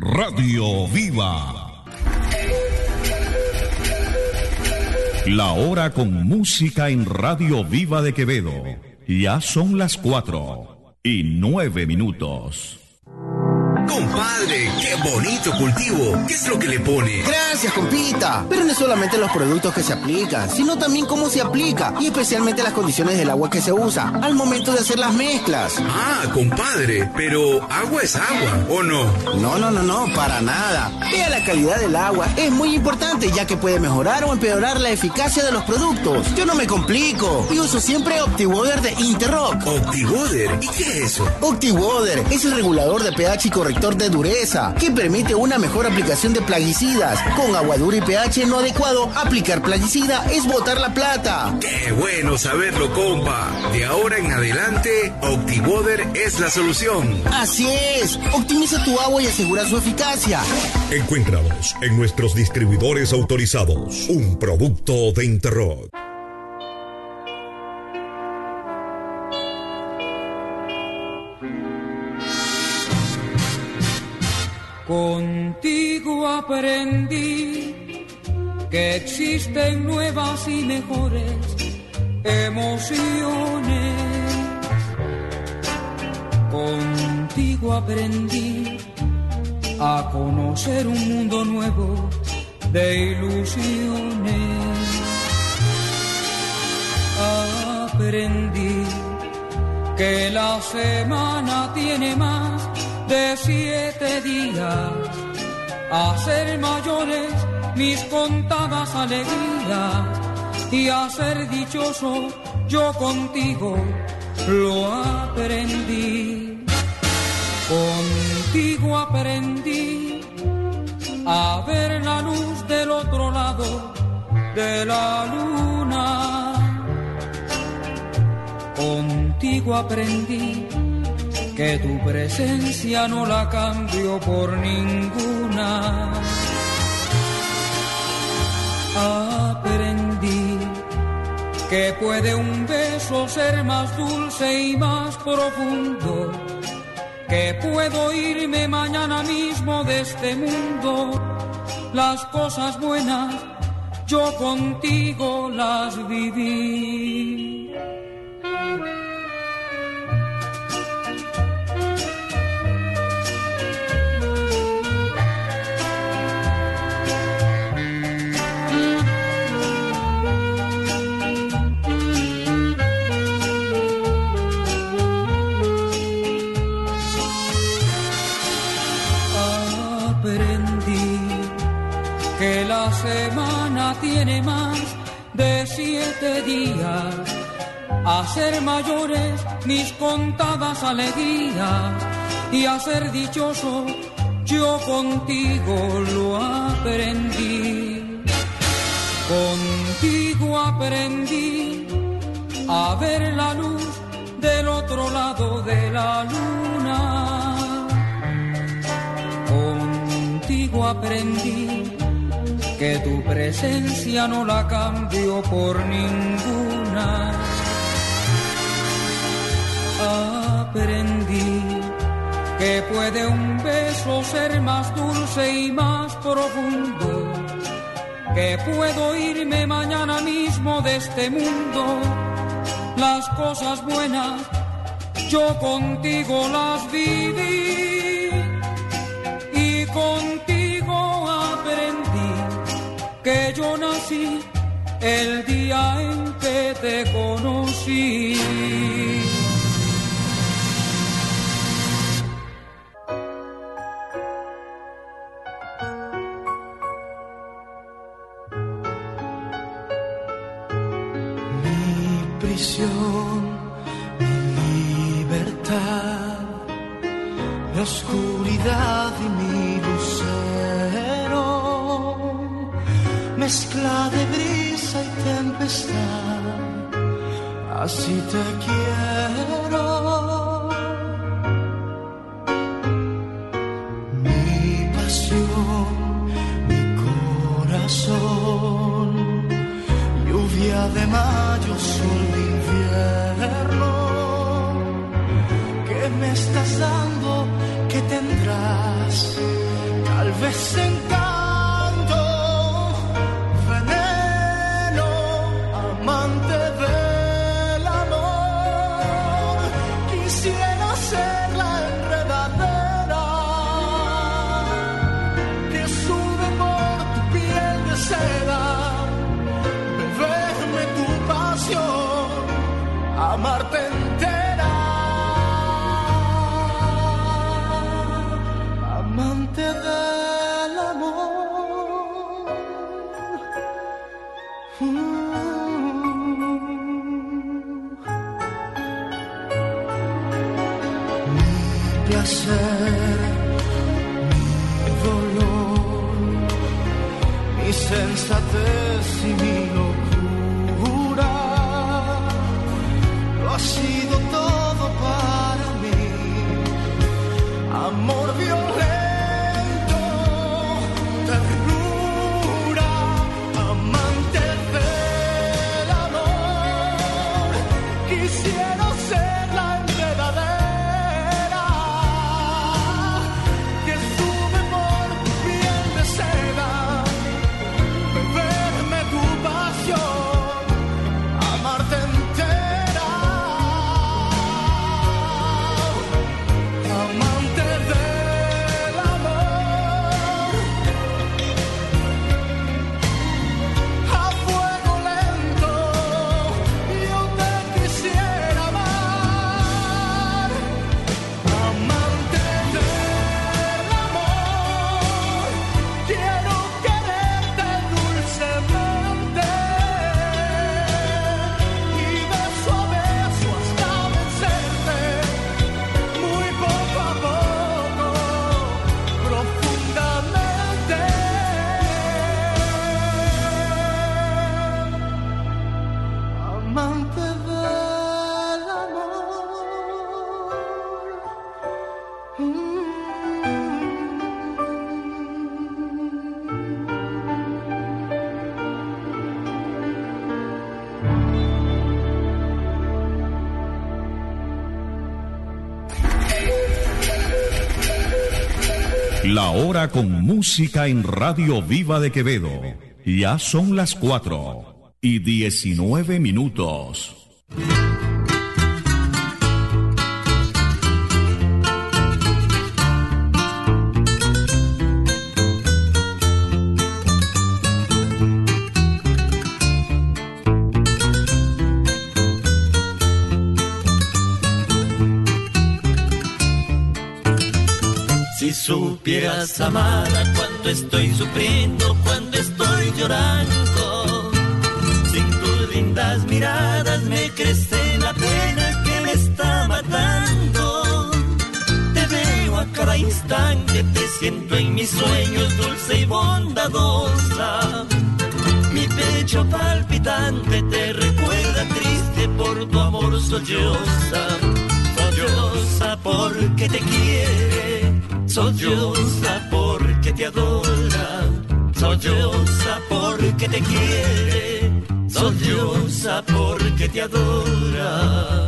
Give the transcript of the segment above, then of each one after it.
Radio Viva. La hora con música en Radio Viva de Quevedo. Ya son las 4:09. Compadre, qué bonito cultivo. ¿Qué es lo que le pone? Gracias, compita. Pero no es solamente los productos que se aplican, sino también cómo se aplica y especialmente las condiciones del agua que se usa al momento de hacer las mezclas. Ah, compadre, pero agua es agua, ¿o no? No, para nada. Vea la calidad del agua. Es muy importante ya que puede mejorar o empeorar la eficacia de los productos. Yo no me complico y uso siempre OptiWater de Interrock. ¿OptiWater? ¿Y qué es eso? OptiWater es el regulador de pH y corrector de dureza que permite una mejor aplicación de plaguicidas. Con agua dura y pH no adecuado, aplicar plaguicida es botar la plata. ¡Qué bueno saberlo, compa! De ahora en adelante, OptiWater es la solución. Así es. Optimiza tu agua y asegura su eficacia. Encuéntranos en nuestros distribuidores autorizados. Un producto de Interrock. Contigo aprendí que existen nuevas y mejores emociones. Contigo aprendí a conocer un mundo nuevo de ilusiones. Aprendí que la semana tiene más de 7 días, a ser mayores mis contadas alegrías y a ser dichoso yo contigo lo aprendí. Contigo aprendí a ver la luz del otro lado de la luna. Contigo aprendí que tu presencia no la cambio por ninguna. Aprendí que puede un beso ser más dulce y más profundo, que puedo irme mañana mismo de este mundo. Las cosas buenas yo contigo las viví. Que la semana tiene más de 7 días, a ser mayores mis contadas alegrías y a ser dichoso yo contigo lo aprendí. Contigo aprendí a ver la luz del otro lado de la luna. Contigo aprendí que tu presencia no la cambio por ninguna. Aprendí que puede un beso ser más dulce y más profundo, que puedo irme mañana mismo de este mundo. Las cosas buenas yo contigo las viví y contigo aprendí que yo nací el día en que te conocí. Mi prisión, mi libertad, mi oscuridad y mi lucero, mezcla de brisa y tempestad, así te quiero. Mi pasión, mi corazón, lluvia de mayo, sol de invierno, que me estás dando, que tendrás, Suaves encanto, veneno, amante del amor. Quisiera ser la enredadera que sube por tu piel de seda, beberme tu pasión, amarte entera. Amante del amor. Mi placer, mi dolor, mi sensatez y mi locura, lo ha sido todo para mí. Amor violento, ternura, amante del amor. Quisiera ser la enredadera que sube por tu piel de seda, beberme tu pasión, amarte entera. Amante del amor, a fuego lento yo te quisiera amar. Amante del amor, quiero quererte dulcemente y beso a beso hasta vencerte, muy poco a poco, profundamente. Amante del amor. La hora con música en Radio Viva de Quevedo. Ya son las 4:19. Si supieras, amada, cuánto estoy sufriendo, cuánto estoy llorando. Sin tus lindas miradas me crece la pena que me está matando. Te veo a cada instante, te siento en mis sueños dulce y bondadosa. Mi pecho palpitante te recuerda triste por tu amor solloza. Solloza porque te quiere, solloza porque te adora, solloza porque te quiere, solloza porque te adora.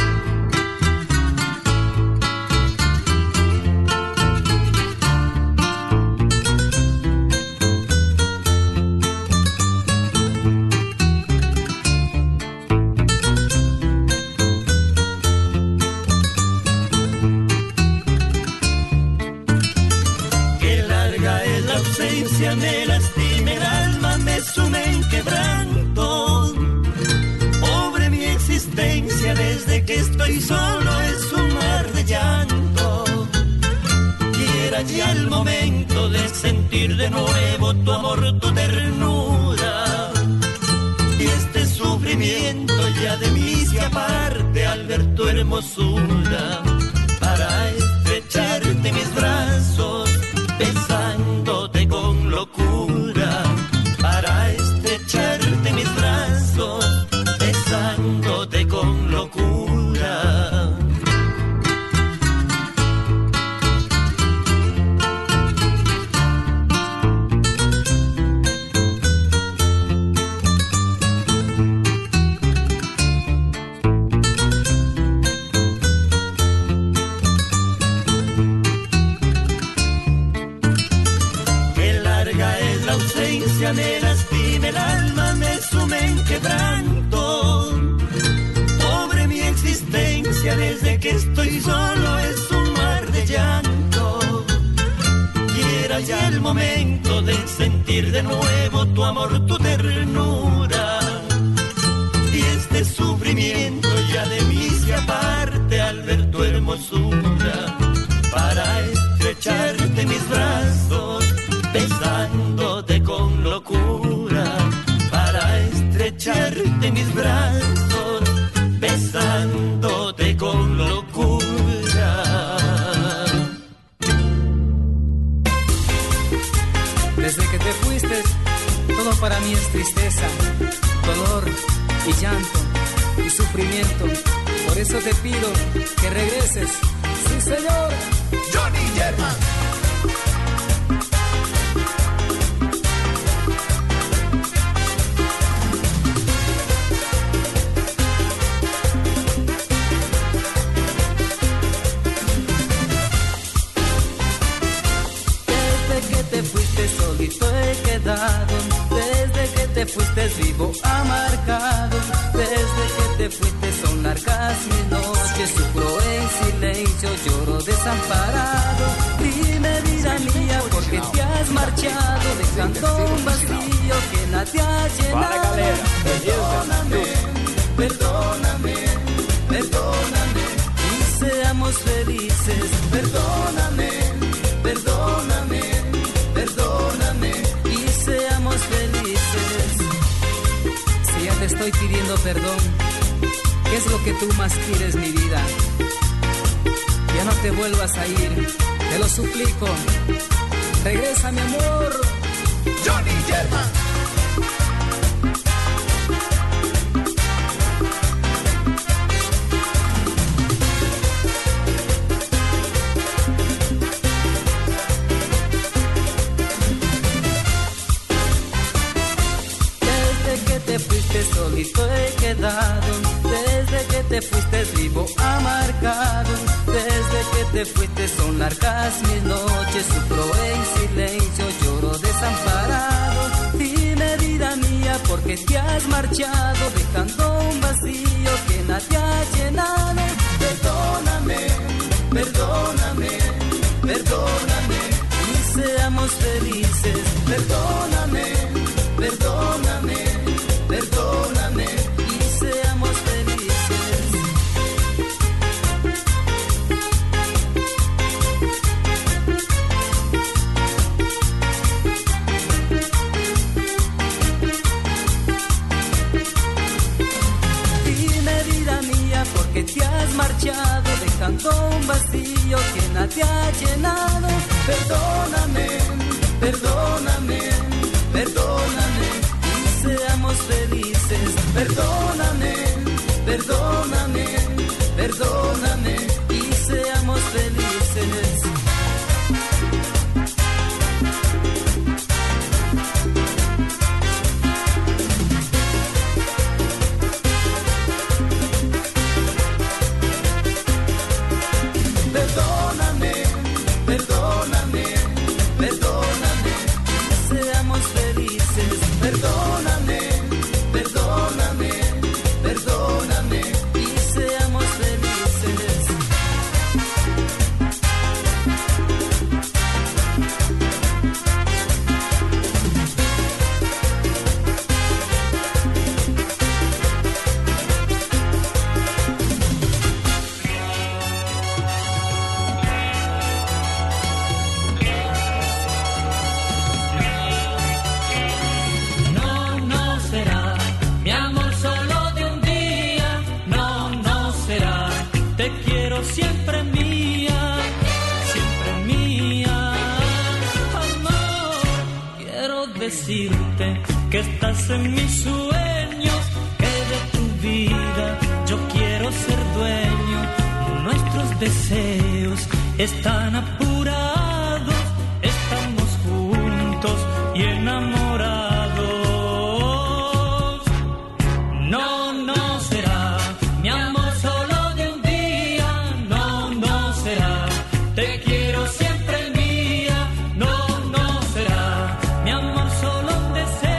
Me lastima el alma, me sume en quebranto. Pobre mi existencia, desde que estoy solo es un mar de llanto. Y era ya el momento de sentir de nuevo tu amor, tu ternura. Y este sufrimiento ya de mí se aparte al ver tu hermosura. Para estrecharte mis brazos, besándote con locura, para estrecharte mis brazos, besándote con locura. vida me lastima el alma, me sume en quebranto. Pobre mi existencia, desde que estoy solo es un mar de llanto. Quiera ya el momento de sentir de nuevo tu amor, tu ternura. Y este sufrimiento ya de mí se aparte al ver tu hermosura. Para estrecharte mis brazos, besándote con locura. Para estrecharte mis brazos, besándote con locura. Desde que te fuiste, todo para mí es tristeza, dolor y llanto y sufrimiento. Por eso te pido que regreses. Sí, señor. Johnny German. Desde que te fuiste solito he quedado, desde que te fuiste vivo amargado, desde que te fuiste son largas mis noches, sufro en silencio, lloro desamparado. Dime vida mía, ¿por qué te has marchado, dejando un vacío que nadie ha llenado? Perdóname, perdóname, perdóname, y seamos felices. Perdóname, perdóname, perdóname, y seamos felices. Si ya te estoy pidiendo perdón, ¿qué es lo que tú más quieres, mi vida? Ya no te vuelvas a ir, te lo suplico. Regresa, mi amor. Johnny German. Te fuiste solito he quedado, desde que te fuiste vivo amargado, desde que te fuiste son largas mis noches, sufro en silencio, lloro desamparado. Dime vida mía, ¿por qué te has marchado, dejando un vacío que nadie ha llenado? Perdóname, perdóname, perdóname, y seamos felices. Perdóname, perdóname, perdóname, y seamos felices. Dime vida mía, ¿por qué te has marchado, dejando un vacío que nadie ha llenado? Perdóname, perdóname, perdóname, seamos felices. Perdóname, perdóname, perdóname, y seamos felices. Perdóname, perdóname, perdóname, seamos felices. Perdóname, perdóname, perdóname, y seamos felices. Siempre mía, amor. Quiero decirte que estás en mis sueños, que de tu vida yo quiero ser dueño. Nuestros deseos están apurados, estamos juntos y enamorados. No, no será mi amor solo de un día, no, no será. Te quiero siempre mía, no, no será mi amor solo un deseo.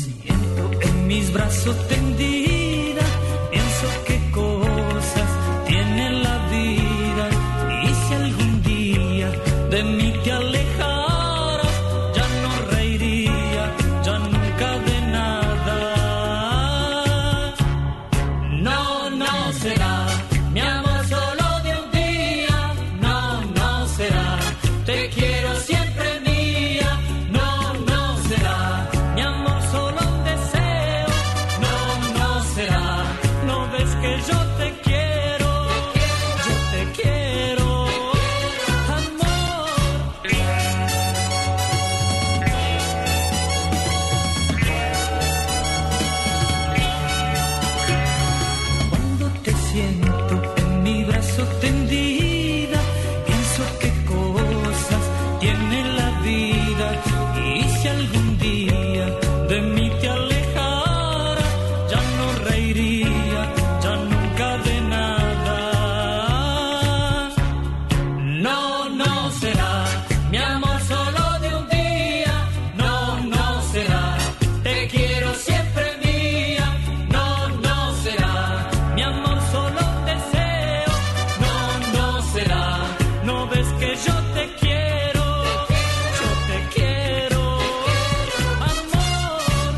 siento en mis brazos tendida, pienso qué cosas tiene la vida. Y si algún día de mí te alejaras, ya no reiría, ya nunca de nada. No, no será mi amor solo de un día. No, no será, te quiero siempre mía. No, no será mi amor solo un deseo. No, no será, no ves que yo te quiero. Yo te quiero, amor. Cuando te siento en mi brazo tendida, pienso qué cosas tiene la vida. Y si algún día de mí te alejara, ya no reiría, ya nunca de nada. No, no será mi amor solo de un día. No, no será, te quiero siempre mía. No, no será mi amor solo un deseo. No, no será, no ves que yo te quiero. Yo te quiero, amor.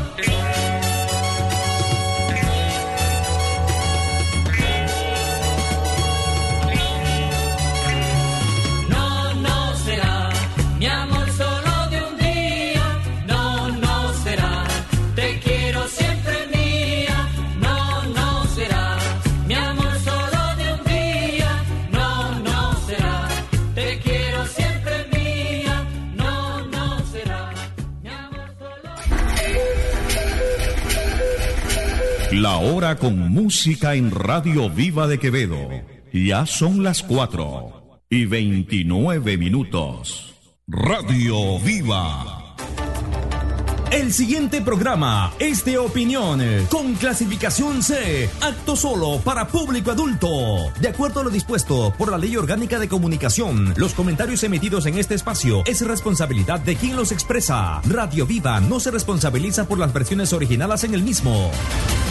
No, no será mi amor solo de un día. No, no será, te quiero siempre mía. No, no será mi amor solo de un día. No, no será, te quiero siempre mía. No, no será mi amor solo. La hora con música en Radio Viva de Quevedo. Ya son las 4:29. Radio Viva. El siguiente programa es de opinión, con clasificación C, apto solo para público adulto. De acuerdo a lo dispuesto por la Ley Orgánica de Comunicación, los comentarios emitidos en este espacio es responsabilidad de quien los expresa. Radio Viva no se responsabiliza por las versiones originales en el mismo.